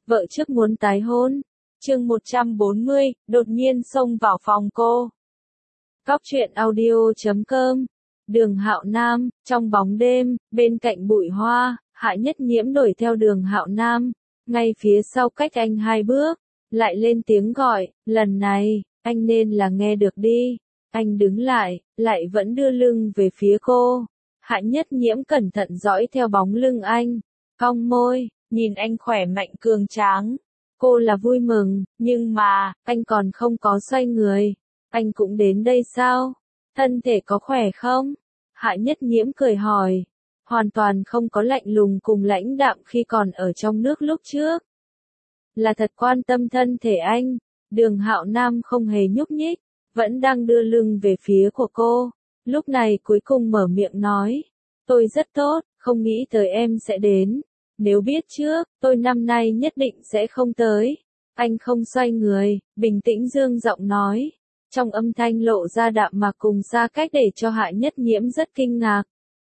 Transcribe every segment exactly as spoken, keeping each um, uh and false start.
vợ trước muốn tái hôn. Chương một trăm bốn mươi, đột nhiên xông vào phòng cô. Cóc truyện audio chấm com. Đường Hạo Nam, trong bóng đêm, bên cạnh bụi hoa, Hạ Nhất Nhiễm đuổi theo Đường Hạo Nam, ngay phía sau cách anh hai bước, lại lên tiếng gọi, lần này, anh nên là nghe được đi. Anh đứng lại, lại vẫn đưa lưng về phía cô. Hạ Nhất Nhiễm cẩn thận dõi theo bóng lưng anh, cong môi, nhìn anh khỏe mạnh cường tráng. Cô là vui mừng, nhưng mà, anh còn không có xoay người. Anh cũng đến đây sao? Thân thể có khỏe không? Hạ Nhất Nhiễm cười hỏi. Hoàn toàn không có lạnh lùng cùng lãnh đạm khi còn ở trong nước lúc trước. Là thật quan tâm thân thể anh. Đường Hạo Nam không hề nhúc nhích, vẫn đang đưa lưng về phía của cô. Lúc này cuối cùng mở miệng nói. Tôi rất tốt, không nghĩ tới em sẽ đến. Nếu biết trước, tôi năm nay nhất định sẽ không tới. Anh không xoay người, bình tĩnh dương giọng nói. Trong âm thanh lộ ra đạm mạc cùng xa cách để cho Hạ Nhất Nhiễm rất kinh ngạc.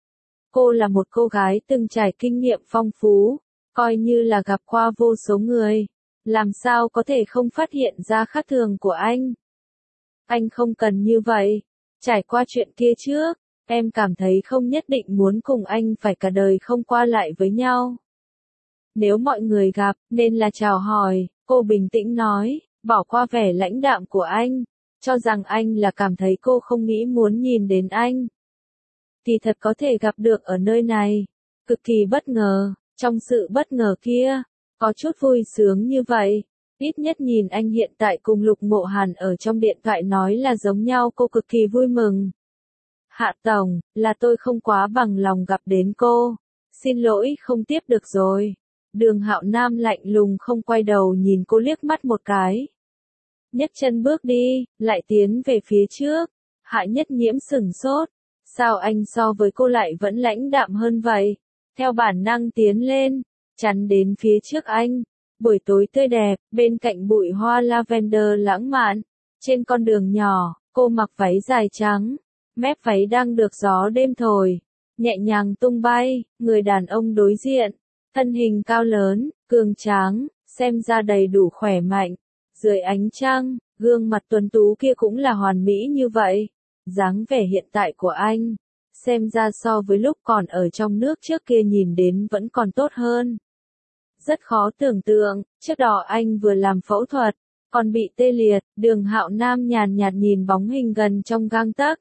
Cô là một cô gái từng trải kinh nghiệm phong phú, coi như là gặp qua vô số người. Làm sao có thể không phát hiện ra khác thường của anh? Anh không cần như vậy. Trải qua chuyện kia trước, em cảm thấy không nhất định muốn cùng anh phải cả đời không qua lại với nhau. Nếu mọi người gặp, nên là chào hỏi, cô bình tĩnh nói, bỏ qua vẻ lãnh đạm của anh, cho rằng anh là cảm thấy cô không nghĩ muốn nhìn đến anh. Thì thật có thể gặp được ở nơi này, cực kỳ bất ngờ, trong sự bất ngờ kia, có chút vui sướng như vậy, ít nhất nhìn anh hiện tại cùng Lục Mộ Hàn ở trong điện thoại nói là giống nhau cô cực kỳ vui mừng. Hạ Tổng, là tôi không quá bằng lòng gặp đến cô, xin lỗi không tiếp được rồi. Đường Hạo Nam lạnh lùng không quay đầu nhìn cô liếc mắt một cái. Nhấc chân bước đi, lại tiến về phía trước. Hạ Nhất Nhiễm sửng sốt. Sao anh so với cô lại vẫn lãnh đạm hơn vậy? Theo bản năng tiến lên, chắn đến phía trước anh. Buổi tối tươi đẹp, bên cạnh bụi hoa lavender lãng mạn. Trên con đường nhỏ, cô mặc váy dài trắng. Mép váy đang được gió đêm thổi, nhẹ nhàng tung bay. Người đàn ông đối diện, thân hình cao lớn, cường tráng, xem ra đầy đủ khỏe mạnh. Dưới ánh trăng, gương mặt tuấn tú kia cũng là hoàn mỹ như vậy. Dáng vẻ hiện tại của anh, xem ra so với lúc còn ở trong nước trước kia nhìn đến vẫn còn tốt hơn. Rất khó tưởng tượng, trước đó anh vừa làm phẫu thuật, còn bị tê liệt. Đường Hạo Nam nhàn nhạt nhìn bóng hình gần trong gang tấc.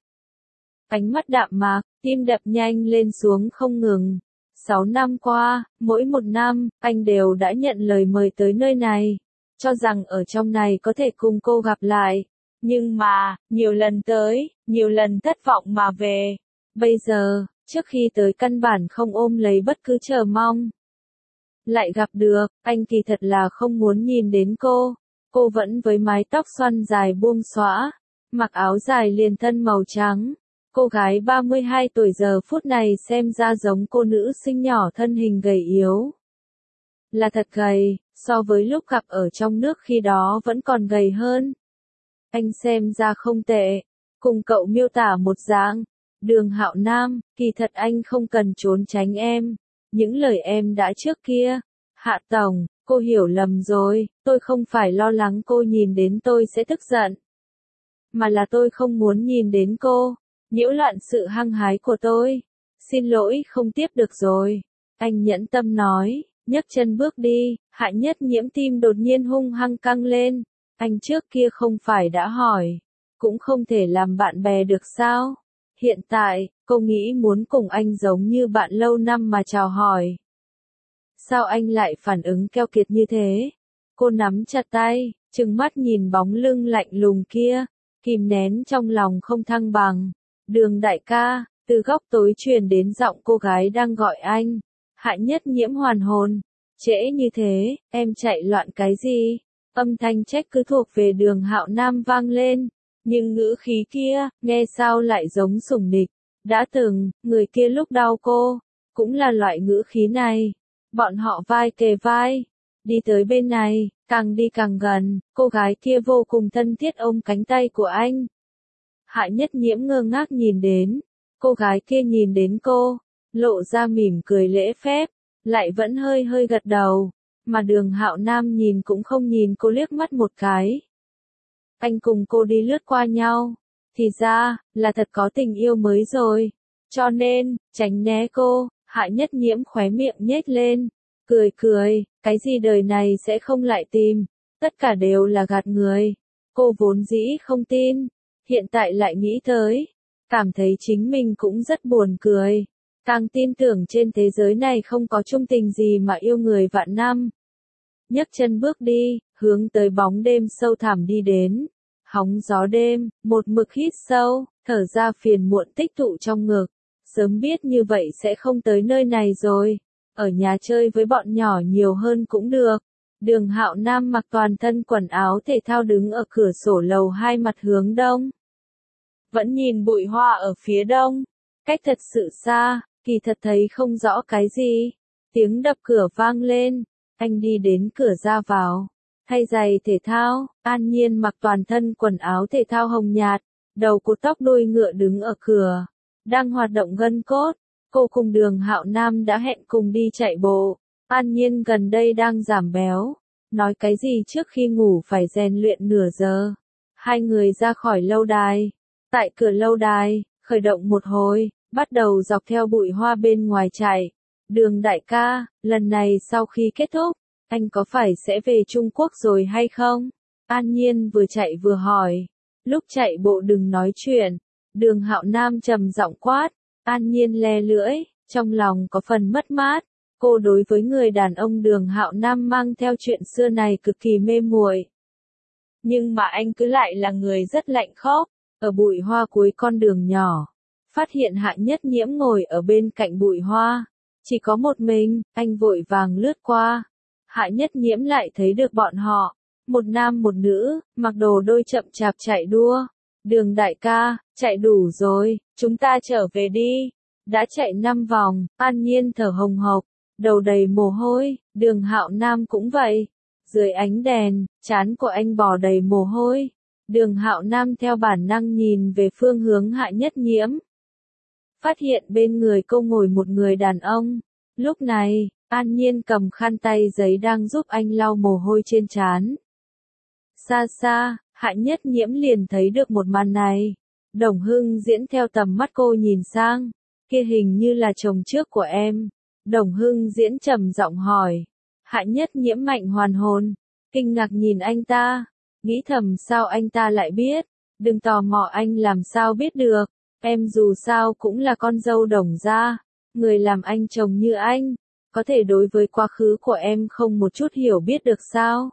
Ánh mắt đạm mạc, tim đập nhanh lên xuống không ngừng. Sáu năm qua, mỗi một năm, anh đều đã nhận lời mời tới nơi này, cho rằng ở trong này có thể cùng cô gặp lại. Nhưng mà, nhiều lần tới, nhiều lần thất vọng mà về. Bây giờ, trước khi tới căn bản không ôm lấy bất cứ chờ mong. Lại gặp được, anh kỳ thật là không muốn nhìn đến cô. Cô vẫn với mái tóc xoăn dài buông xõa, mặc áo dài liền thân màu trắng. Cô gái ba mươi hai tuổi giờ phút này xem ra giống cô nữ sinh nhỏ thân hình gầy yếu. Là thật gầy, so với lúc gặp ở trong nước khi đó vẫn còn gầy hơn. Anh xem ra không tệ, cùng cậu miêu tả một dạng. Đường Hạo Nam, kỳ thật anh không cần trốn tránh em. Những lời em đã trước kia. Hạ Tổng, cô hiểu lầm rồi, tôi không phải lo lắng cô nhìn đến tôi sẽ tức giận. Mà là tôi không muốn nhìn đến cô, nhiễu loạn sự hăng hái của tôi. Xin lỗi không tiếp được rồi. Anh nhẫn tâm nói, nhấc chân bước đi. Hạ Nhất Nhiễm tim đột nhiên hung hăng căng lên. Anh trước kia không phải đã hỏi, cũng không thể làm bạn bè được sao? Hiện tại, cô nghĩ muốn cùng anh giống như bạn lâu năm mà chào hỏi. Sao anh lại phản ứng keo kiệt như thế? Cô nắm chặt tay, trừng mắt nhìn bóng lưng lạnh lùng kia, kìm nén trong lòng không thăng bằng. Đường đại ca, từ góc tối truyền đến giọng cô gái đang gọi anh. Hạ Nhất Nhiễm hoàn hồn. Trễ như thế, em chạy loạn cái gì? Âm thanh trách cứ thuộc về Đường Hạo Nam vang lên, nhưng ngữ khí kia, nghe sao lại giống sủng nịch. Đã từng, người kia lúc đau cô, cũng là loại ngữ khí này. Bọn họ vai kề vai, đi tới bên này, càng đi càng gần, cô gái kia vô cùng thân thiết ôm cánh tay của anh. Hạ Nhất Nhiễm ngơ ngác nhìn đến, cô gái kia nhìn đến cô, lộ ra mỉm cười lễ phép, lại vẫn hơi hơi gật đầu. mà Đường Hạo Nam nhìn cũng không nhìn cô liếc mắt một cái. Anh cùng cô đi lướt qua nhau, thì ra, là thật có tình yêu mới rồi. Cho nên, tránh né cô, Hạ Nhất Nhiễm khóe miệng nhếch lên, cười cười, cái gì đời này sẽ không lại tìm, tất cả đều là gạt người. Cô vốn dĩ không tin, hiện tại lại nghĩ tới, cảm thấy chính mình cũng rất buồn cười. Càng tin tưởng trên thế giới này không có chung tình gì mà yêu người vạn năm. Nhấc chân bước đi, hướng tới bóng đêm sâu thẳm đi đến. Hóng gió đêm, một mực hít sâu, thở ra phiền muộn tích tụ trong ngực. Sớm biết như vậy sẽ không tới nơi này rồi. Ở nhà chơi với bọn nhỏ nhiều hơn cũng được. Đường Hạo Nam mặc toàn thân quần áo thể thao đứng ở cửa sổ lầu hai mặt hướng đông. Vẫn nhìn bụi hoa ở phía đông. Cách thật sự xa, kỳ thật thấy không rõ cái gì. Tiếng đập cửa vang lên. Anh đi đến cửa ra vào. Thay giày thể thao, An Nhiên mặc toàn thân quần áo thể thao hồng nhạt. Đầu cột tóc đuôi ngựa đứng ở cửa. Đang hoạt động gân cốt. Cô cùng Đường Hạo Nam đã hẹn cùng đi chạy bộ. An Nhiên gần đây đang giảm béo. Nói cái gì trước khi ngủ phải rèn luyện nửa giờ. Hai người ra khỏi lâu đài. Tại cửa lâu đài, khởi động một hồi, bắt đầu dọc theo bụi hoa bên ngoài chạy. Đường đại ca, lần này sau khi kết thúc, anh có phải sẽ về Trung Quốc rồi hay không? An Nhiên vừa chạy vừa hỏi. Lúc chạy bộ đừng nói chuyện. Đường Hạo Nam trầm giọng quát. An Nhiên le lưỡi, trong lòng có phần mất mát. Cô đối với người đàn ông Đường Hạo Nam mang theo chuyện xưa này cực kỳ mê muội. Nhưng mà anh cứ lại là người rất lạnh khóc. Ở bụi hoa cuối con đường nhỏ, phát hiện Hạ Nhất Nhiễm ngồi ở bên cạnh bụi hoa. Chỉ có một mình, anh vội vàng lướt qua. Hạ Nhất Nhiễm lại thấy được bọn họ. Một nam một nữ, mặc đồ đôi chậm chạp chạy đua. Đường đại ca, chạy đủ rồi, chúng ta trở về đi. Đã chạy năm vòng, An Nhiên thở hồng hộc, đầu đầy mồ hôi, Đường Hạo Nam cũng vậy. Dưới ánh đèn, trán của anh bò đầy mồ hôi. Đường Hạo Nam theo bản năng nhìn về phương hướng Hạ Nhất Nhiễm. Phát hiện bên người cô ngồi một người đàn ông. Lúc này, An Nhiên cầm khăn tay giấy đang giúp anh lau mồ hôi trên trán. Xa xa, Hạ Nhất Nhiễm liền thấy được một màn này. Đồng Hưng Diễn theo tầm mắt cô nhìn sang. Kia hình như là chồng trước của em. Đồng Hưng Diễn trầm giọng hỏi. Hạ Nhất Nhiễm mạnh hoàn hồn. Kinh ngạc nhìn anh ta. Nghĩ thầm sao anh ta lại biết. Đừng tò mò anh làm sao biết được. Em dù sao cũng là con dâu Đồng gia. Người làm anh chồng như anh. Có thể đối với quá khứ của em không một chút hiểu biết được sao?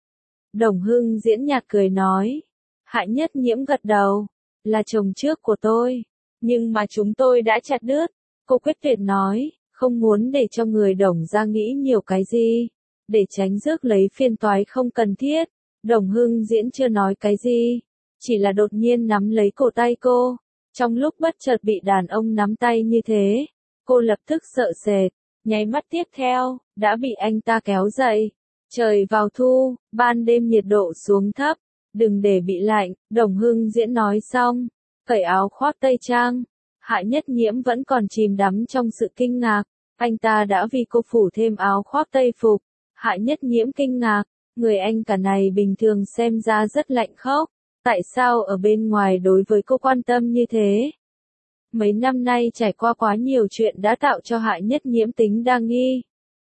Đồng Hưng Diễn nhạt cười nói. Hạ Nhất Nhiễm gật đầu. Là chồng trước của tôi. Nhưng mà chúng tôi đã chặt đứt. Cô quyết tuyệt nói. Không muốn để cho người Đồng gia nghĩ nhiều cái gì. Để tránh rước lấy phiền toái không cần thiết. Đồng Hưng Diễn chưa nói cái gì. Chỉ là đột nhiên nắm lấy cổ tay cô. Trong lúc bất chợt bị đàn ông nắm tay như thế. Cô lập tức sợ sệt. Nháy mắt tiếp theo, đã bị anh ta kéo dậy. Trời vào thu, ban đêm nhiệt độ xuống thấp. Đừng để bị lạnh, Đồng Hưng Diễn nói xong. Cởi áo khoác tây trang. Hạ Nhất Nhiễm vẫn còn chìm đắm trong sự kinh ngạc. Anh ta đã vì cô phủ thêm áo khoác tây phục. Hạ Nhất Nhiễm kinh ngạc. Người anh cả này bình thường xem ra rất lạnh khốc. Tại sao ở bên ngoài đối với cô quan tâm như thế? Mấy năm nay trải qua quá nhiều chuyện đã tạo cho Hạ Nhất Nhiễm tính đa nghi.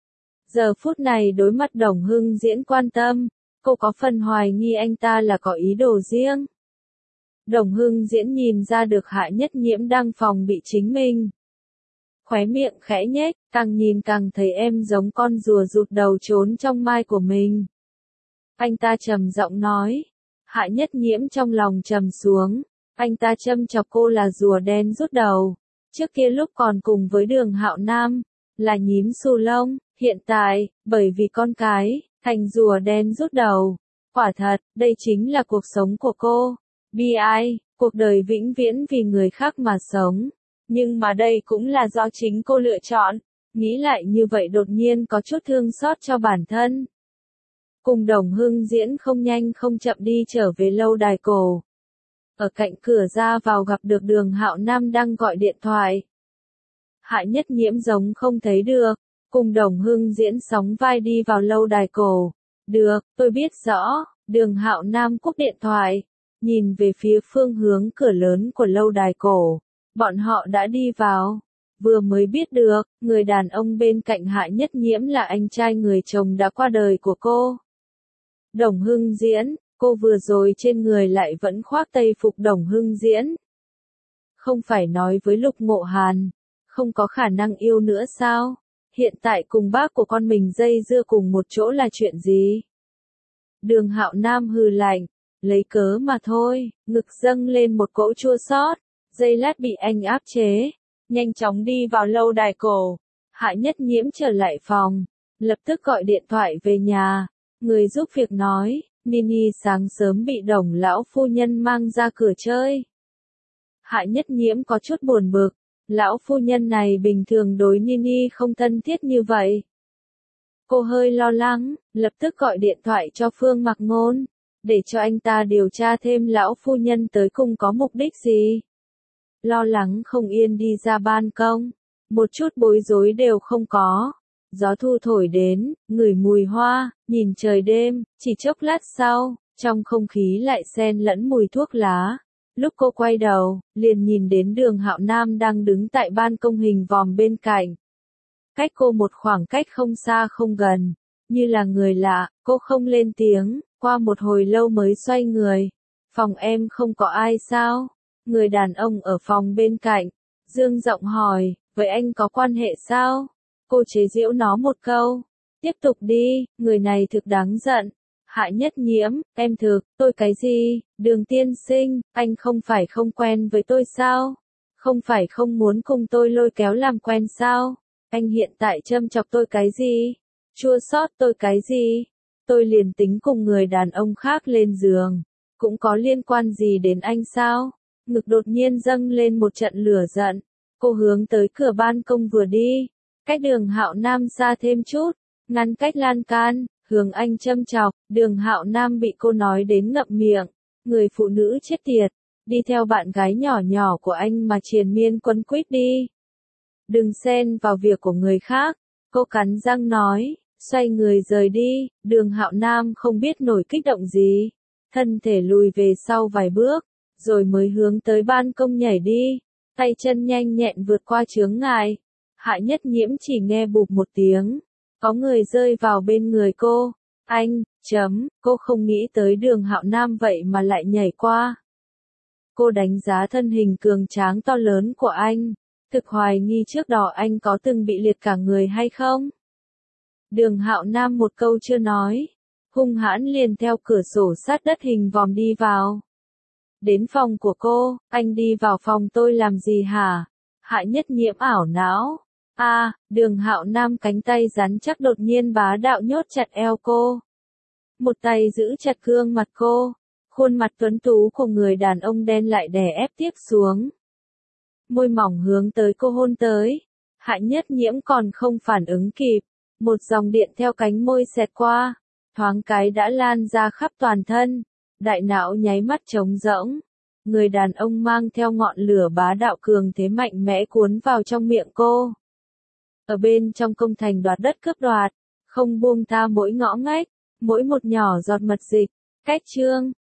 Giờ phút này đối mặt Đồng Hưng Diễn quan tâm, cô có phần hoài nghi anh ta là có ý đồ riêng. Đồng Hưng Diễn nhìn ra được Hạ Nhất Nhiễm đang phòng bị chính mình. Khóe miệng khẽ nhếch, càng nhìn càng thấy em giống con rùa rụt đầu trốn trong mai của mình. Anh ta trầm giọng nói. Hạ Nhất Nhiễm trong lòng trầm xuống. Anh ta châm chọc cô là rùa đen rút đầu. Trước kia lúc còn cùng với Đường Hạo Nam, là nhím xù lông. Hiện tại, bởi vì con cái, thành rùa đen rút đầu. Quả thật, đây chính là cuộc sống của cô. Bi ai, cuộc đời vĩnh viễn vì người khác mà sống. Nhưng mà đây cũng là do chính cô lựa chọn. Nghĩ lại như vậy đột nhiên có chút thương xót cho bản thân. Cùng Đồng Hưng Diễn không nhanh không chậm đi trở về lâu đài cổ. Ở cạnh cửa ra vào gặp được Đường Hạo Nam đang gọi điện thoại. Hạ Nhất Nhiễm giống không thấy được. cùng Đồng Hưng Diễn sóng vai đi vào lâu đài cổ. Được, tôi biết rõ. Đường Hạo Nam cúp điện thoại, nhìn về phía phương hướng cửa lớn của lâu đài cổ. Bọn họ đã đi vào. Vừa mới biết được, người đàn ông bên cạnh Hạ Nhất Nhiễm là anh trai người chồng đã qua đời của cô. Đồng Hưng Diễn, cô vừa rồi trên người lại vẫn khoác tây phục Đồng Hưng Diễn. Không phải nói với Lục Ngộ Hàn, không có khả năng yêu nữa sao? Hiện tại cùng bác của con mình dây dưa cùng một chỗ là chuyện gì? Đường Hạo Nam hừ lạnh, lấy cớ mà thôi, ngực dâng lên một cỗ chua xót, giây lát bị anh áp chế, nhanh chóng đi vào lâu đài cổ. Hạ Nhất Nhiễm trở lại phòng, lập tức gọi điện thoại về nhà, người giúp việc nói, Nini sáng sớm bị Đồng lão phu nhân mang ra cửa chơi. Hạ Nhất Nhiễm có chút buồn bực, lão phu nhân này bình thường đối Nini không thân thiết như vậy. Cô hơi lo lắng, lập tức gọi điện thoại cho Phương Mặc Ngôn, để cho anh ta điều tra thêm lão phu nhân tới cùng có mục đích gì. Lo lắng không yên đi ra ban công, một chút bối rối đều không có. Gió thu thổi đến, ngửi mùi hoa, nhìn trời đêm, chỉ chốc lát sau, trong không khí lại xen lẫn mùi thuốc lá. Lúc cô quay đầu, liền nhìn đến Đường Hạo Nam đang đứng tại ban công hình vòm bên cạnh. Cách cô một khoảng cách không xa không gần, như là người lạ, cô không lên tiếng, qua một hồi lâu mới xoay người. Phòng em không có ai sao? Người đàn ông ở phòng bên cạnh, dương giọng hỏi, vậy anh có quan hệ sao? Cô chế giễu nó một câu. Tiếp tục đi, người này thực đáng giận. Hạ Nhất Nhiễm, em thực, tôi cái gì? Đường tiên sinh, anh không phải không quen với tôi sao? Không phải không muốn cùng tôi lôi kéo làm quen sao? Anh hiện tại châm chọc tôi cái gì? Chua xót tôi cái gì? Tôi liền tính cùng người đàn ông khác lên giường. Cũng có liên quan gì đến anh sao? Ngực đột nhiên dâng lên một trận lửa giận. Cô hướng tới cửa ban công vừa đi. Cách Đường Hạo Nam xa thêm chút. Ngăn cách lan can, hướng anh châm chọc. Đường Hạo Nam bị cô nói đến ngậm miệng. Người phụ nữ chết tiệt. Đi theo bạn gái nhỏ nhỏ của anh mà triền miên quấn quýt đi. Đừng xen vào việc của người khác. Cô cắn răng nói, xoay người rời đi. Đường Hạo Nam không biết nổi kích động gì. Thân thể lùi về sau vài bước, rồi mới hướng tới ban công nhảy đi. Tay chân nhanh nhẹn vượt qua chướng ngại. Hạ Nhất Nhiễm chỉ nghe bụp một tiếng. Có người rơi vào bên người cô. Anh, chấm, cô không nghĩ tới Đường Hạo Nam vậy mà lại nhảy qua. Cô đánh giá thân hình cường tráng to lớn của anh. Thực hoài nghi trước đó anh có từng bị liệt cả người hay không? Đường Hạo Nam một câu chưa nói, hung hãn liền theo cửa sổ sát đất hình vòm đi vào. Đến phòng của cô, anh đi vào phòng tôi làm gì hả? Hạ Nhất Nhiễm ảo não. A, à, Đường Hạo Nam cánh tay rắn chắc đột nhiên bá đạo nhốt chặt eo cô. Một tay giữ chặt gương mặt cô. Khuôn mặt tuấn tú của người đàn ông đen lại đè ép tiếp xuống. Môi mỏng hướng tới cô hôn tới. Hạ Nhất Nhiễm còn không phản ứng kịp. Một dòng điện theo cánh môi xẹt qua. Thoáng cái đã lan ra khắp toàn thân. Đại não nháy mắt trống rỗng. Người đàn ông mang theo ngọn lửa bá đạo cường thế mạnh mẽ cuốn vào trong miệng cô. Ở bên trong công thành đoạt đất cướp đoạt. Không buông tha mỗi ngõ ngách. Mỗi một nhỏ giọt mật dịch. Cách chương.